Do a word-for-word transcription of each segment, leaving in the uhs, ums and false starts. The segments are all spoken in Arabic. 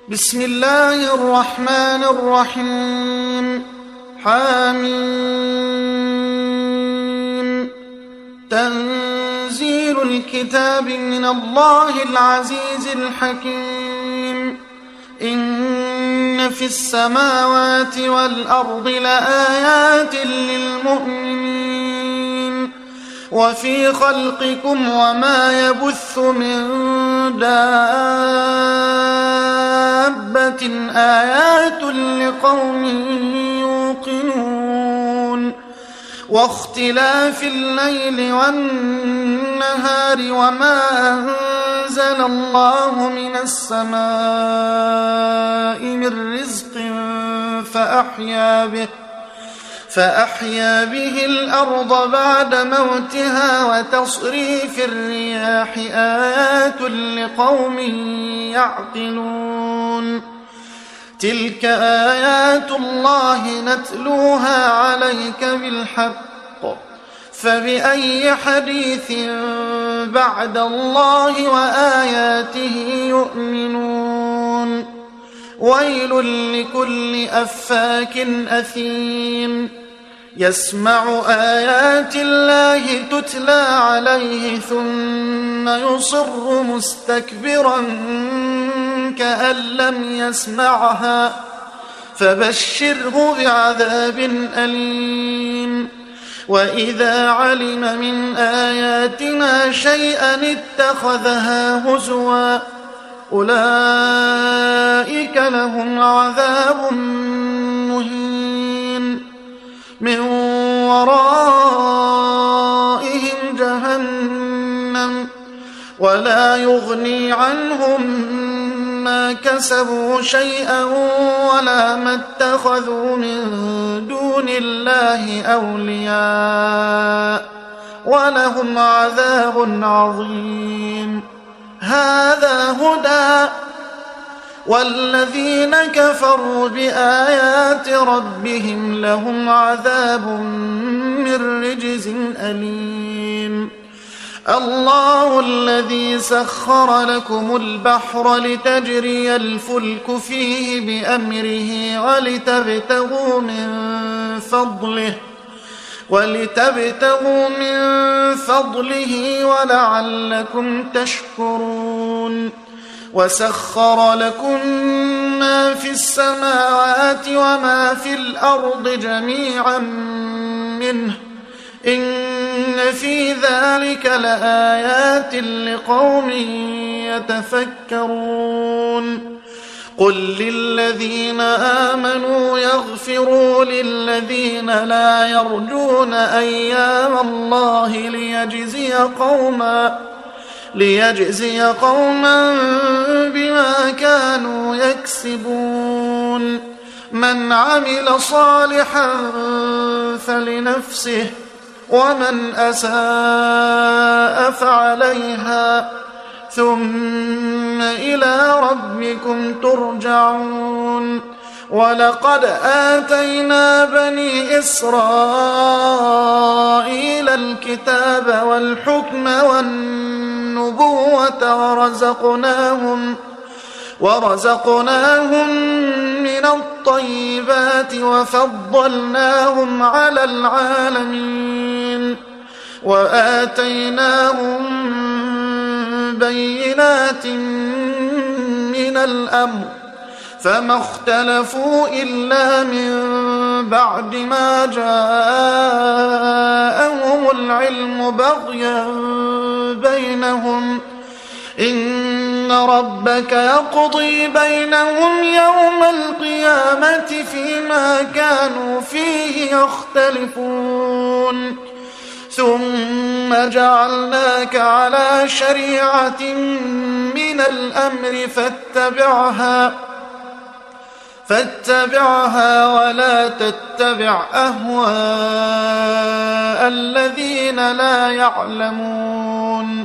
بسم الله الرحمن الرحيم. حميم. تنزيل الكتاب من الله العزيز الحكيم. إن في السماوات والأرض لآيات للمؤمنين وفي خلقكم وما يبث من دابة آيات لقوم يوقنون واختلاف الليل والنهار وما أنزل الله من السماء من رزق فأحيا به فأحيا به الأرض بعد موتها وتصريف الرياح آيات لقوم يعقلون. تلك آيات الله نتلوها عليك بالحق فبأي حديث بعد الله وآياته يؤمنون. ويل لكل أفاك أثيم يسمع آيات الله تتلى عليه ثم يصر مستكبرا كأن لم يسمعها فبشره بعذاب أليم. وإذا علم من آياتنا شيئا اتخذها هزوا أولئك لهم عذاب مهين من ورائهم جهنم ولا يغني عنهم ما كسبوا شيئا ولا ما اتخذوا من دون الله أولياء ولهم عذاب عظيم. هذا هدى والذين كفروا بآيات ربهم لهم عذاب من رجز أليم. الله الذي سخر لكم البحر لتجري الفلك فيه بأمره ولتبتغوا من فضله ولتبتغوا من فضله ولعلكم تشكرون. وسخر لكم ما في السماوات وما في الأرض جميعا منه إن في ذلك لآيات لقوم يتفكرون. قل للذين آمنوا يغفروا للذين لا يرجون أيام الله ليجزي قوما ليجزي قوما بما كانوا يكسبون. من عمل صالحا فلنفسه ومن أساء فعليها ثم إلى ربكم ترجعون. ولقد آتينا بني إسرائيل الكتاب والحكم والنبوة ورزقناهم ورزقناهم من الطيبات وفضلناهم على العالمين وآتيناهم بينات من الأمر فما اختلفوا إلا من بعد ما جاءهم العلم بغيا بينهم. إن ربك يقضي بينهم يوم القيامة فيما كانوا فيه يختلفون. ثم جعلناك على شريعة من الأمر فاتبعها فاتبعها ولا تتبع أهواء الذين لا يعلمون.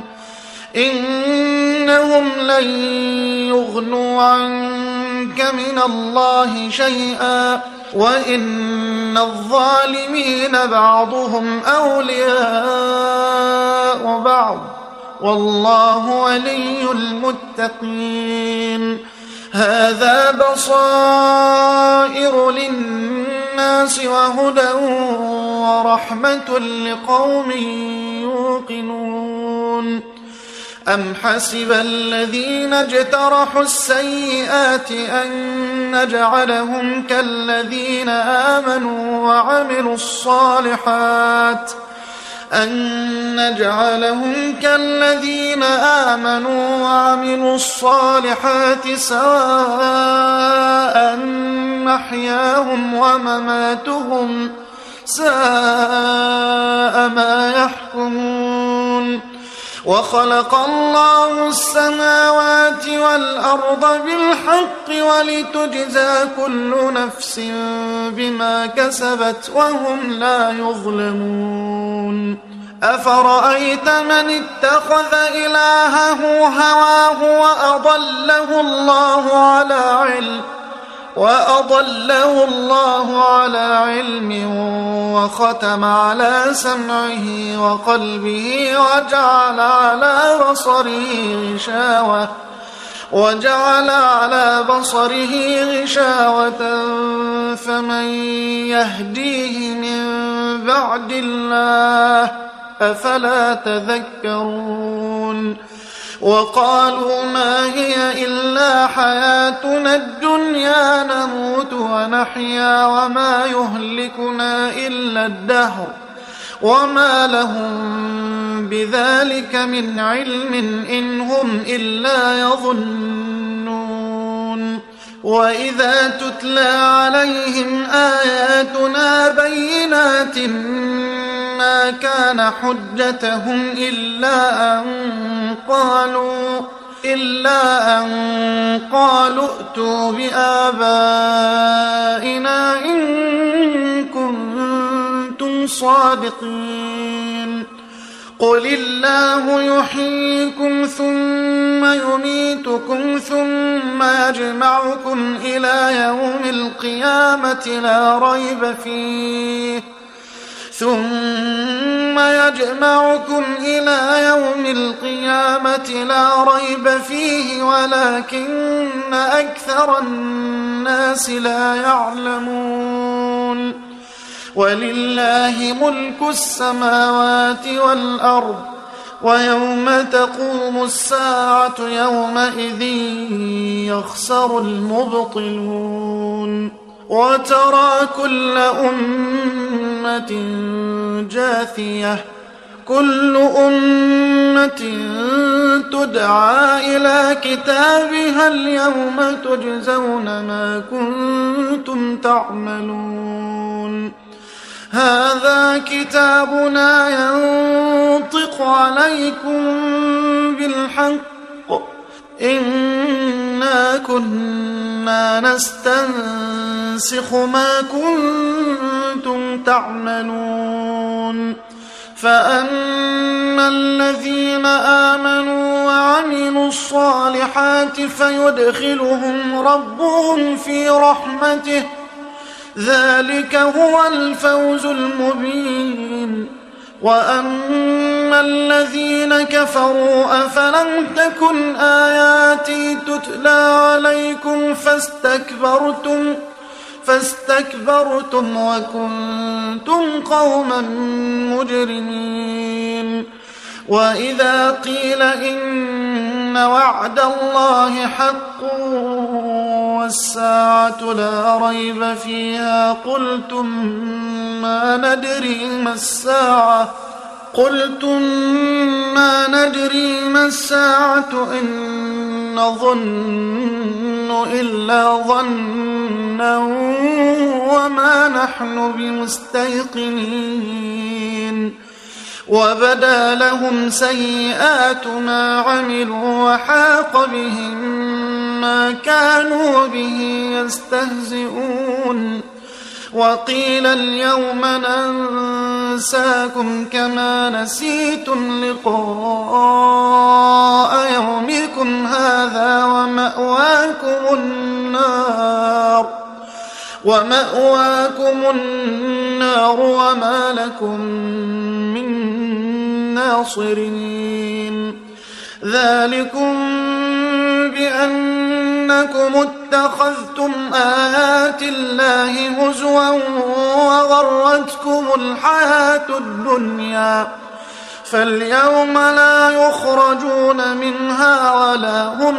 إنهم لن يغنوا عنك من الله شيئا وإن الظالمين بعضهم أولياء بعض والله ولي المتقين. هذا بصائر للناس وهدى ورحمة لقوم يوقنون أم حسب الذين اجترحوا السيئات أن نجعلهم كالذين آمنوا وعملوا الصالحات أن نجعلهم كالذين آمنوا وعملوا الصالحات سواء محياهم ومماتهم ساء ما يحكمون وخلق الله السماوات والأرض بالحق ولتجزى كل نفس بما كسبت وهم لا يظلمون أفرأيت من اتخذ إلهه هواه وأضله الله على علم وأضله الله على علم وختم على سمعه وقلبه وجعل على بصره غشاوة وجعل على بصره غشاوة فمن يهديه من بعد الله أفلا تذكرون وقالوا ما هي إلا حياتنا الدنيا نموت ونحيا وما يهلكنا إلا الدهر وما لهم بذلك من علم إن هم إلا يظنون وإذا تتلى عليهم آياتنا بينات ما كان حجتهم إلا أن قالوا إلا أن قالوا ائتوا بآبائنا إن كنتم صادقين قل الله يحييكم ثم يميتكم ثم يجمعكم إلى يوم القيامة لا ريب فيه ثم يجمعكم إلى يوم القيامة لا ريب فيه ولكن أكثر الناس لا يعلمون ولله ملك السماوات والأرض ويوم تقوم الساعة يومئذ يخسر المبطلون وترى كل أمة جاثية كل أمة تدعى إلى كتابها اليوم تجزون ما كنتم تعملون هذا كتابنا ينطق عليكم بالحق إنا كنا نستنسخ ما كنتم تعملون فأما الذين آمنوا وعملوا الصالحات فيدخلهم ربهم في رحمته ذلك هو الفوز المبين وأما الذين كفروا أفلم تكن آياتي تتلى عليكم فاستكبرتم فاستكبرتم وكنتم قوما مجرمين وإذا قيل إن وعد الله حق والساعة لا ريب فيها قلتم ما ندري ما الساعة قلتم ما ندري ما الساعة إن نظن إلا ظنا وما نحن بمستيقنين وبدا لهم سيئات ما عملوا وحاق بهم ما كانوا به يستهزئون وقيل اليوم ننساكم كما نسيتم لقاء يومكم هذا ومأواكم النار ومأواكم النار وما لكم من ناصرين ذلكم بأن إنكم اتخذتم آيات الله هزوا وغرتكم الحياة الدنيا فاليوم لا يخرجون منها ولا هم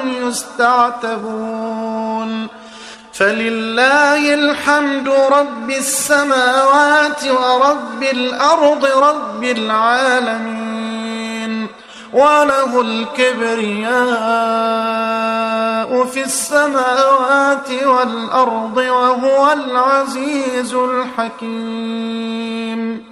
يستعتبون فلله الحمد رب السماوات ورب الأرض رب العالمين وله الكبرياء في السماوات والأرض وهو العزيز الحكيم